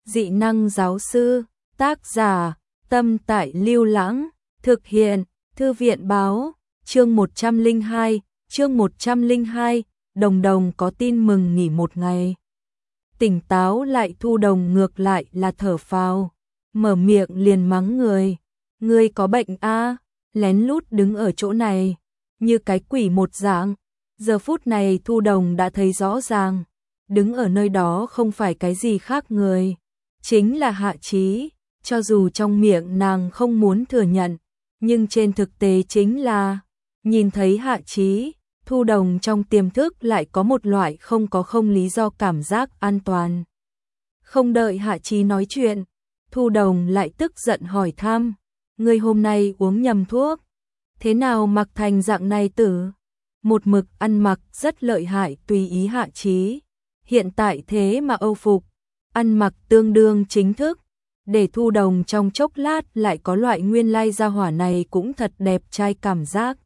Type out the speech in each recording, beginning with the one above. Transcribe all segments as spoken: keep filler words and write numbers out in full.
Dị năng giáo sư, tác giả, Tâm Tại Lưu Lãng, thực hiện, Thư viện báo, chương một trăm lẻ hai, chương một trăm lẻ hai, Đồng Đồng có tin mừng nghỉ một ngày. Tỉnh táo lại Thu Đồng ngược lại là thở phào, mở miệng liền mắng người. Ngươi có bệnh a? Lén lút đứng ở chỗ này, như cái quỷ một dạng. Giờ phút này Thu Đồng đã thấy rõ ràng, đứng ở nơi đó không phải cái gì khác người, chính là Hạ Chí. Cho dù trong miệng nàng không muốn thừa nhận, nhưng trên thực tế chính là, nhìn thấy Hạ Chí, Thu Đồng trong tiềm thức lại có một loại không có không lý do cảm giác an toàn. Không đợi Hạ Chí nói chuyện, Thu Đồng lại tức giận hỏi thăm, ngươi hôm nay uống nhầm thuốc, thế nào mặc thành dạng này tử? Một mực ăn mặc rất lợi hại tùy ý Hạ Chí, hiện tại thế mà âu phục, ăn mặc tương đương chính thức, để Thu Đồng trong chốc lát lại có loại nguyên lai gia hỏa này cũng thật đẹp trai cảm giác.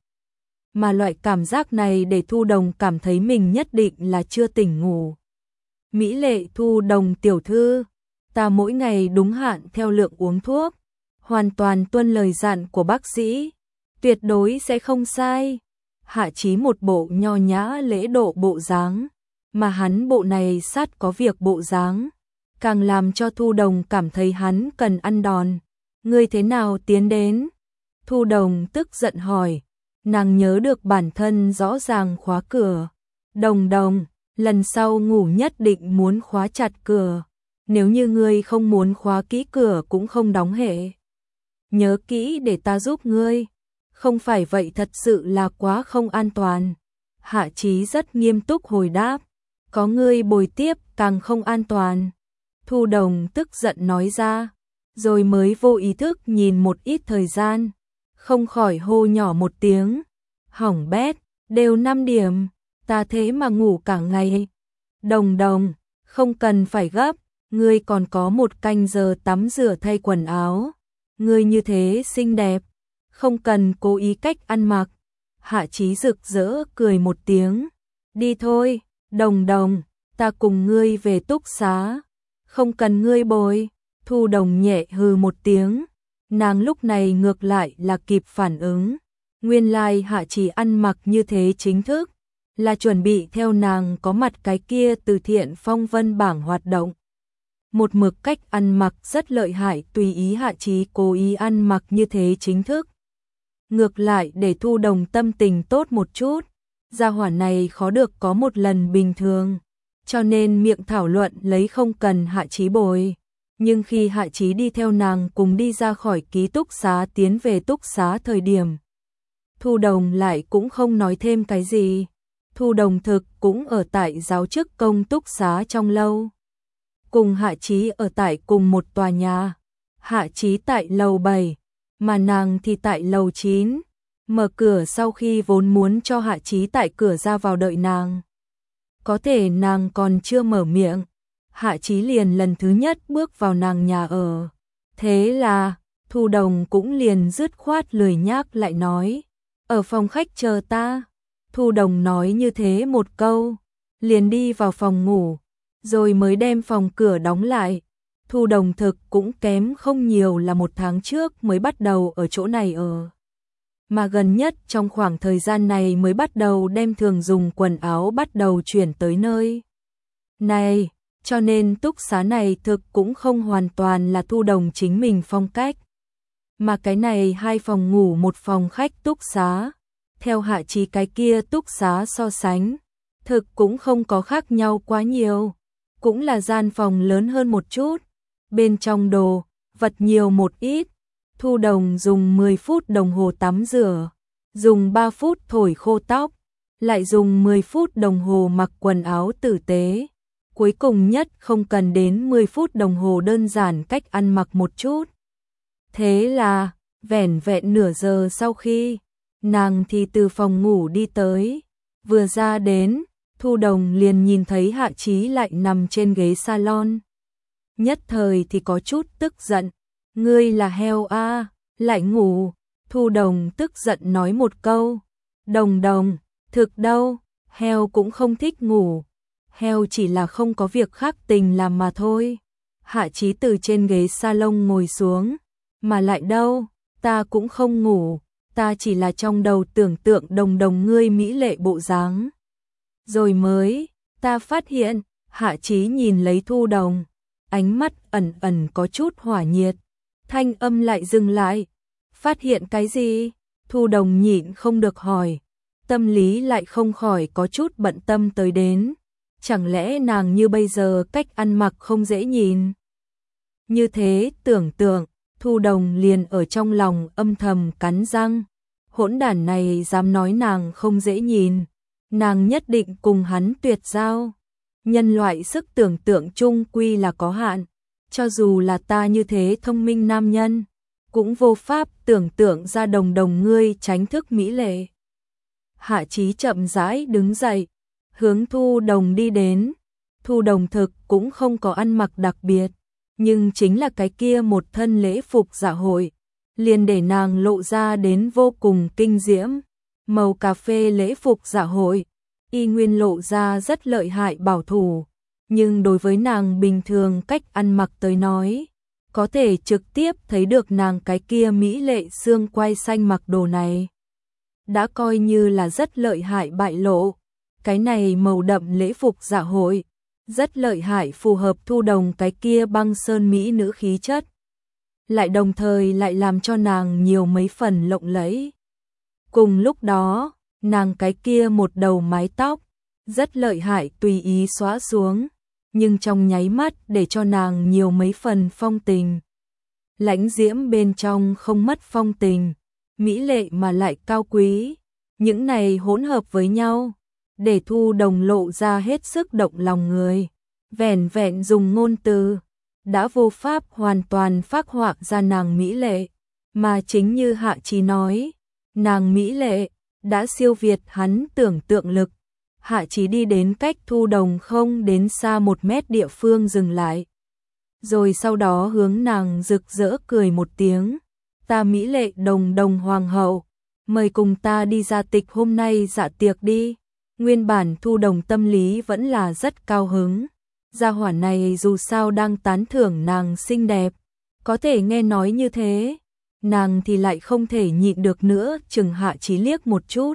Mà loại cảm giác này để Thu Đồng cảm thấy mình nhất định là chưa tỉnh ngủ. Mỹ lệ Thu Đồng tiểu thư, ta mỗi ngày đúng hạn theo lượng uống thuốc, hoàn toàn tuân lời dặn của bác sĩ, tuyệt đối sẽ không sai. Hạ Chí một bộ nho nhã lễ độ bộ dáng, mà hắn bộ này sát có việc bộ dáng, càng làm cho Thu Đồng cảm thấy hắn cần ăn đòn. Ngươi thế nào tiến đến? Thu Đồng tức giận hỏi, nàng nhớ được bản thân rõ ràng khóa cửa. Đồng Đồng, lần sau ngủ nhất định muốn khóa chặt cửa, nếu như ngươi không muốn khóa kỹ cửa cũng không đóng hệ. Nhớ kỹ để ta giúp ngươi, không phải vậy thật sự là quá không an toàn. Hạ Chí rất nghiêm túc hồi đáp, có ngươi bồi tiếp càng không an toàn. Thu Đồng tức giận nói ra, rồi mới vô ý thức nhìn một ít thời gian, không khỏi hô nhỏ một tiếng, hỏng bét, đều năm điểm, ta thế mà ngủ cả ngày. Đồng Đồng, không cần phải gấp, ngươi còn có một canh giờ tắm rửa thay quần áo, ngươi như thế xinh đẹp, không cần cố ý cách ăn mặc. Hạ Chí rực rỡ cười một tiếng, đi thôi, Đồng Đồng, ta cùng ngươi về túc xá, không cần ngươi bồi. Thu Đồng nhẹ hừ một tiếng, nàng lúc này ngược lại là kịp phản ứng, nguyên lai Hạ Chí ăn mặc như thế chính thức, là chuẩn bị theo nàng có mặt cái kia từ thiện phong vân bảng hoạt động. Một mực cách ăn mặc rất lợi hại tùy ý Hạ Chí cố ý ăn mặc như thế chính thức, ngược lại để Thu Đồng tâm tình tốt một chút. Gia hỏa này khó được có một lần bình thường, cho nên miệng thảo luận lấy không cần Hạ Chí bồi. Nhưng khi Hạ Chí đi theo nàng cùng đi ra khỏi ký túc xá tiến về túc xá thời điểm, Thu Đồng lại cũng không nói thêm cái gì. Thu Đồng thực cũng ở tại giáo chức công túc xá trong lâu, cùng Hạ Chí ở tại cùng một tòa nhà. Hạ Chí tại lầu bảy, mà nàng thì tại lầu chín. Mở cửa sau khi vốn muốn cho Hạ Chí tại cửa ra vào đợi nàng. Có thể nàng còn chưa mở miệng, Hạ Chí liền lần thứ nhất bước vào nàng nhà ở. Thế là, Thu Đồng cũng liền dứt khoát lười nhác lại nói, ở phòng khách chờ ta. Thu Đồng nói như thế một câu, liền đi vào phòng ngủ, rồi mới đem phòng cửa đóng lại. Thu Đồng thực cũng kém không nhiều là một tháng trước mới bắt đầu ở chỗ này ở, mà gần nhất trong khoảng thời gian này mới bắt đầu đem thường dùng quần áo bắt đầu chuyển tới nơi này, cho nên túc xá này thực cũng không hoàn toàn là Thu Đồng chính mình phong cách. Mà cái này hai phòng ngủ một phòng khách túc xá, theo Hạ Chí cái kia túc xá so sánh, thực cũng không có khác nhau quá nhiều, cũng là gian phòng lớn hơn một chút, bên trong đồ, vật nhiều một ít. Thu Đồng dùng mười phút đồng hồ tắm rửa, dùng ba phút thổi khô tóc, lại dùng mười phút đồng hồ mặc quần áo tử tế, cuối cùng nhất không cần đến mười phút đồng hồ đơn giản cách ăn mặc một chút. Thế là, vẻn vẹn nửa giờ sau khi, nàng thì từ phòng ngủ đi tới, vừa ra đến, Thu Đồng liền nhìn thấy Hạ Chí lại nằm trên ghế salon. Nhất thời thì có chút tức giận, ngươi là heo a, à, lại ngủ. Thu Đồng tức giận nói một câu, Đồng Đồng, thực đâu, heo cũng không thích ngủ, heo chỉ là không có việc khác tình làm mà thôi. Hạ Chí từ trên ghế salon ngồi xuống, mà lại đâu, ta cũng không ngủ, ta chỉ là trong đầu tưởng tượng Đồng Đồng ngươi mỹ lệ bộ dáng. Rồi mới, ta phát hiện, Hạ Chí nhìn lấy Thu Đồng, ánh mắt ẩn ẩn có chút hỏa nhiệt, thanh âm lại dừng lại. Phát hiện cái gì? Thu Đồng nhịn không được hỏi, tâm lý lại không khỏi có chút bận tâm tới đến. Chẳng lẽ nàng như bây giờ cách ăn mặc không dễ nhìn? Như thế tưởng tượng, Thu Đồng liền ở trong lòng âm thầm cắn răng. Hỗn đản này dám nói nàng không dễ nhìn, nàng nhất định cùng hắn tuyệt giao. Nhân loại sức tưởng tượng chung quy là có hạn, cho dù là ta như thế thông minh nam nhân, cũng vô pháp tưởng tượng ra Đồng Đồng ngươi tránh thức mỹ lệ. Hạ Chí chậm rãi đứng dậy, hướng Thu Đồng đi đến. Thu Đồng thực cũng không có ăn mặc đặc biệt, nhưng chính là cái kia một thân lễ phục dạ hội, liền để nàng lộ ra đến vô cùng kinh diễm. Màu cà phê lễ phục dạ hội, y nguyên lộ ra rất lợi hại bảo thủ, nhưng đối với nàng bình thường cách ăn mặc tới nói, có thể trực tiếp thấy được nàng cái kia mỹ lệ xương quai xanh mặc đồ này. Đã coi như là rất lợi hại bại lộ, cái này màu đậm lễ phục dạ hội, rất lợi hại phù hợp Thu Đồng cái kia băng sơn mỹ nữ khí chất, lại đồng thời lại làm cho nàng nhiều mấy phần lộng lẫy. Cùng lúc đó, nàng cái kia một đầu mái tóc, rất lợi hại tùy ý xóa xuống, nhưng trong nháy mắt để cho nàng nhiều mấy phần phong tình. Lãnh diễm bên trong không mất phong tình, mỹ lệ mà lại cao quý, những này hỗn hợp với nhau, để Thu Đồng lộ ra hết sức động lòng người. Vẻn vẹn dùng ngôn từ, đã vô pháp hoàn toàn phác họa ra nàng mỹ lệ, mà chính như Hạ Chí nói, nàng mỹ lệ đã siêu việt hắn tưởng tượng lực. Hạ Chí đi đến cách Thu Đồng không đến xa một mét địa phương dừng lại, rồi sau đó hướng nàng rực rỡ cười một tiếng. Ta mỹ lệ Đồng Đồng hoàng hậu, mời cùng ta đi ra tịch hôm nay dạ tiệc đi. Nguyên bản Thu Đồng tâm lý vẫn là rất cao hứng. Gia hỏa này dù sao đang tán thưởng nàng xinh đẹp, có thể nghe nói như thế, nàng thì lại không thể nhịn được nữa, chừng Hạ Chí liếc một chút.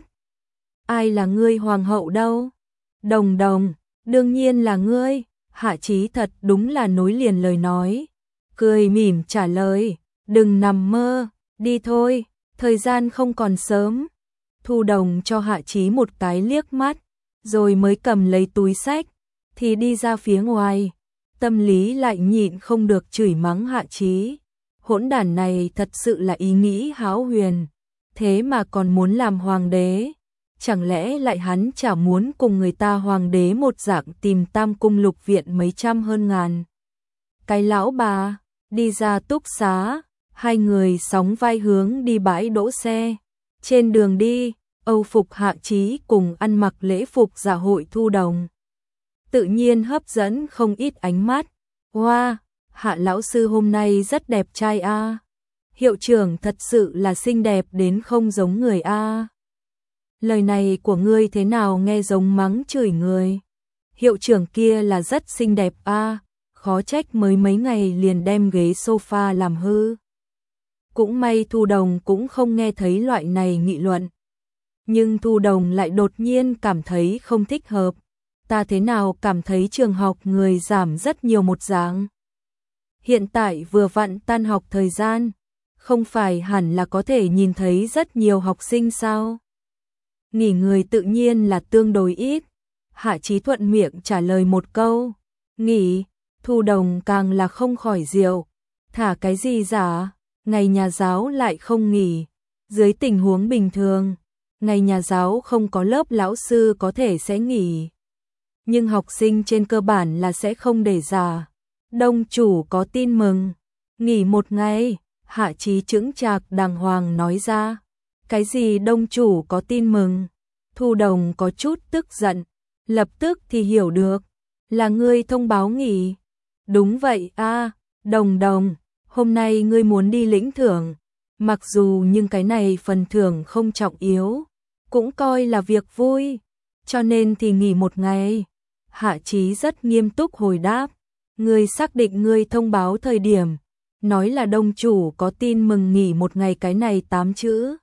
Ai là ngươi hoàng hậu đâu? Đồng Đồng, đương nhiên là ngươi. Hạ Chí thật đúng là nối liền lời nói, cười mỉm trả lời, đừng nằm mơ, đi thôi, thời gian không còn sớm. Thu Đồng cho Hạ Chí một cái liếc mắt, rồi mới cầm lấy túi xách, thì đi ra phía ngoài. Tâm lý lại nhịn không được chửi mắng Hạ Chí. Hỗn đản này thật sự là ý nghĩ hão huyền, thế mà còn muốn làm hoàng đế. Chẳng lẽ lại hắn chả muốn cùng người ta hoàng đế một dạng tìm tam cung lục viện mấy trăm hơn ngàn. Cái lão bà, đi ra túc xá, hai người sóng vai hướng đi bãi đỗ xe. Trên đường đi, Âu phục Hạ Chí cùng ăn mặc lễ phục dạ hội Thu Đồng, tự nhiên hấp dẫn không ít ánh mắt. Wow, Hạ lão sư hôm nay rất đẹp trai a. À. Hiệu trưởng thật sự là xinh đẹp đến không giống người a. À. Lời này của ngươi thế nào nghe giống mắng chửi người. Hiệu trưởng kia là rất xinh đẹp a, à. Khó trách mới mấy ngày liền đem ghế sofa làm hư. Cũng may Thu Đồng cũng không nghe thấy loại này nghị luận. Nhưng Thu Đồng lại đột nhiên cảm thấy không thích hợp. Ta thế nào cảm thấy trường học người giảm rất nhiều một dạng. Hiện tại vừa vặn tan học thời gian, không phải hẳn là có thể nhìn thấy rất nhiều học sinh sao? Nghỉ người tự nhiên là tương đối ít. Hạ Chí thuận miệng trả lời một câu. Nghỉ, Thu Đồng càng là không khỏi diệu. Thả cái gì giả, ngày nhà giáo lại không nghỉ. Dưới tình huống bình thường, ngày nhà giáo không có lớp lão sư có thể sẽ nghỉ. Nhưng học sinh trên cơ bản là sẽ không để giả. Đông chủ có tin mừng, nghỉ một ngày. Hạ Chí chững chạc đàng hoàng nói ra. Cái gì đông chủ có tin mừng? Thu Đồng có chút tức giận, lập tức thì hiểu được, là ngươi thông báo nghỉ. Đúng vậy a, à, Đồng Đồng, hôm nay ngươi muốn đi lĩnh thưởng, mặc dù nhưng cái này phần thưởng không trọng yếu, cũng coi là việc vui, cho nên thì nghỉ một ngày. Hạ Chí rất nghiêm túc hồi đáp, Ngươi xác định ngươi thông báo thời điểm, nói là đông chủ có tin mừng nghỉ một ngày cái này tám chữ.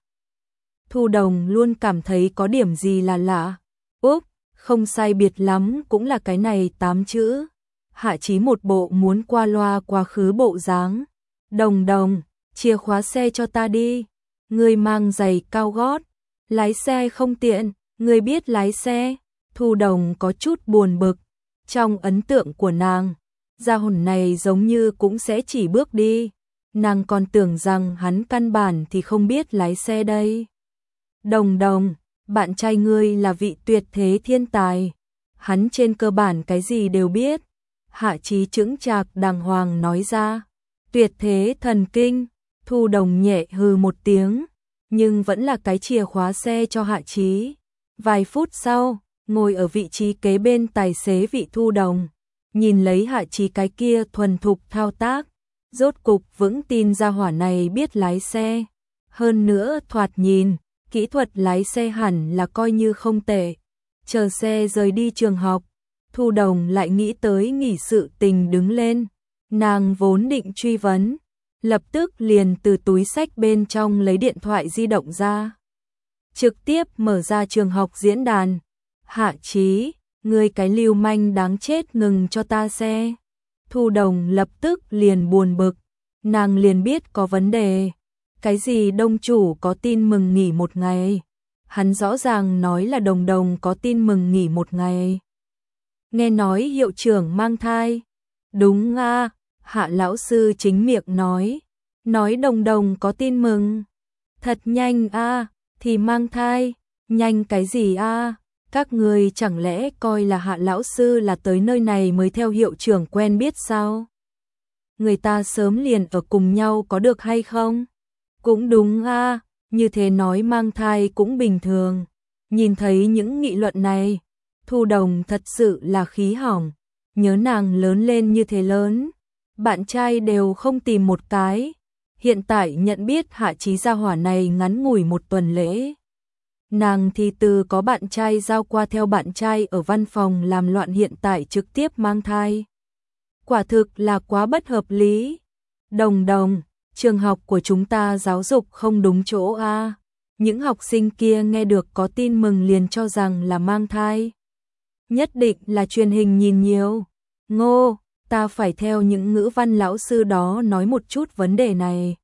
Thu Đồng luôn cảm thấy có điểm gì là lạ. Úp, không sai biệt lắm cũng là cái này tám chữ. Hạ Chí một bộ muốn qua loa quá khứ bộ dáng. Đồng Đồng, chìa khóa xe cho ta đi. Ngươi mang giày cao gót, lái xe không tiện, ngươi biết lái xe. Thu Đồng có chút buồn bực. Trong ấn tượng của nàng, gia hồn này giống như cũng sẽ chỉ bước đi. Nàng còn tưởng rằng hắn căn bản thì không biết lái xe đây. Đồng Đồng, bạn trai ngươi là vị tuyệt thế thiên tài. Hắn trên cơ bản cái gì đều biết. Hạ Chí chững chạc đàng hoàng nói ra. Tuyệt thế thần kinh. Thu Đồng nhẹ hừ một tiếng, nhưng vẫn là cái chìa khóa xe cho Hạ Chí. Vài phút sau, ngồi ở vị trí kế bên tài xế vị Thu Đồng, nhìn lấy Hạ Chí cái kia thuần thục thao tác, rốt cục vững tin ra hỏa này biết lái xe. Hơn nữa thoạt nhìn, kỹ thuật lái xe hẳn là coi như không tệ. Chờ xe rời đi trường học, Thu Đồng lại nghĩ tới nghỉ sự tình đứng lên. Nàng vốn định truy vấn, lập tức liền từ túi xách bên trong lấy điện thoại di động ra. Trực tiếp mở ra trường học diễn đàn. Hạ Chí, ngươi cái lưu manh đáng chết, ngừng cho ta xe. Thu Đồng lập tức liền buồn bực, nàng liền biết có vấn đề. Cái gì đông chủ có tin mừng nghỉ một ngày? Hắn rõ ràng nói là Đồng Đồng có tin mừng nghỉ một ngày. Nghe nói hiệu trưởng mang thai. Đúng a, Hạ lão sư chính miệng nói. Nói Đồng Đồng có tin mừng. Thật nhanh a, thì mang thai. Nhanh cái gì a? Các người chẳng lẽ coi là Hạ lão sư là tới nơi này mới theo hiệu trưởng quen biết sao? Người ta sớm liền ở cùng nhau có được hay không? Cũng đúng a, như thế nói mang thai cũng bình thường. Nhìn thấy những nghị luận này, Thu Đồng thật sự là khí hỏng. Nhớ nàng lớn lên như thế lớn, bạn trai đều không tìm một cái. Hiện tại nhận biết Hạ Chí gia hỏa này ngắn ngủi một tuần lễ. Nàng thì từ có bạn trai giao qua theo bạn trai ở văn phòng làm loạn, hiện tại trực tiếp mang thai. Quả thực là quá bất hợp lý. Đồng Đồng, trường học của chúng ta giáo dục không đúng chỗ a. Những học sinh kia nghe được có tin mừng liền cho rằng là mang thai. Nhất định là truyền hình nhìn nhiều. Ngô, ta phải theo những ngữ văn lão sư đó nói một chút vấn đề này.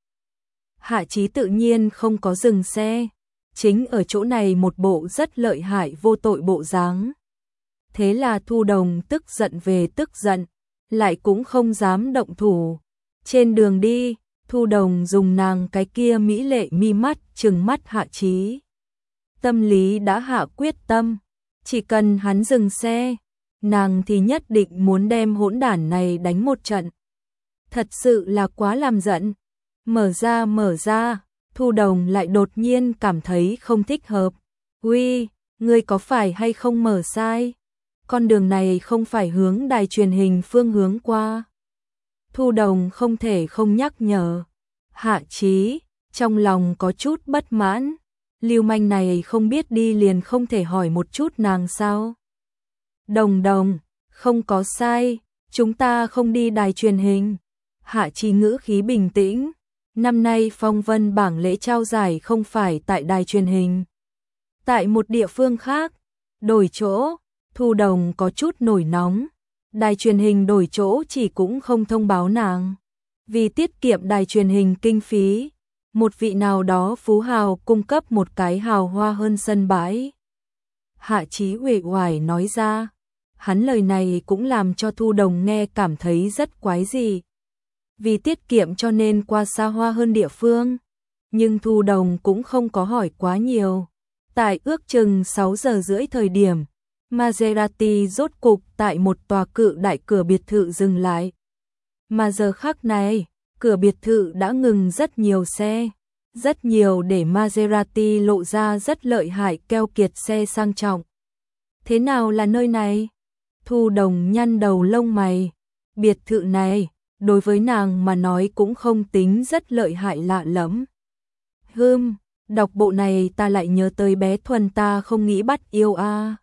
Hạ Chí tự nhiên không có dừng xe, chính ở chỗ này một bộ rất lợi hại vô tội bộ dáng. Thế là Thu Đồng tức giận về tức giận, lại cũng không dám động thủ. Trên đường đi, Thu Đồng dùng nàng cái kia mỹ lệ mi mắt trừng mắt Hạ Chí. Tâm lý đã hạ quyết tâm, chỉ cần hắn dừng xe, nàng thì nhất định muốn đem hỗn đản này đánh một trận. Thật sự là quá làm giận. Mở ra mở ra, Thu Đồng lại đột nhiên cảm thấy không thích hợp. Uy, ngươi có phải hay không mở sai? Con đường này không phải hướng đài truyền hình phương hướng qua. Thu Đồng không thể không nhắc nhở. Hạ Chí, trong lòng có chút bất mãn. Lưu manh này không biết đi liền không thể hỏi một chút nàng sao? Đồng Đồng, không có sai, chúng ta không đi đài truyền hình. Hạ Chí ngữ khí bình tĩnh. Năm nay phong vân bảng lễ trao giải không phải tại đài truyền hình. Tại một địa phương khác, đổi chỗ, Thu Đồng có chút nổi nóng. Đài truyền hình đổi chỗ chỉ cũng không thông báo nàng. Vì tiết kiệm đài truyền hình kinh phí, một vị nào đó phú hào cung cấp một cái hào hoa hơn sân bãi. Hạ Chí uể oải nói ra. Hắn lời này cũng làm cho Thu Đồng nghe cảm thấy rất quái dị. Vì tiết kiệm cho nên qua xa hoa hơn địa phương. Nhưng Thu Đồng cũng không có hỏi quá nhiều. Tại ước chừng sáu giờ rưỡi thời điểm, Maserati rốt cục tại một tòa cự đại cửa biệt thự dừng lại. Mà giờ khắc này, cửa biệt thự đã ngừng rất nhiều xe. Rất nhiều để Maserati lộ ra rất lợi hại keo kiệt xe sang trọng. Thế nào là nơi này? Thu Đồng nhăn đầu lông mày. Biệt thự này, đối với nàng mà nói cũng không tính rất lợi hại lạ lắm. Hừm, đọc bộ này ta lại nhớ tới bé Thuần ta không nghĩ bắt yêu a.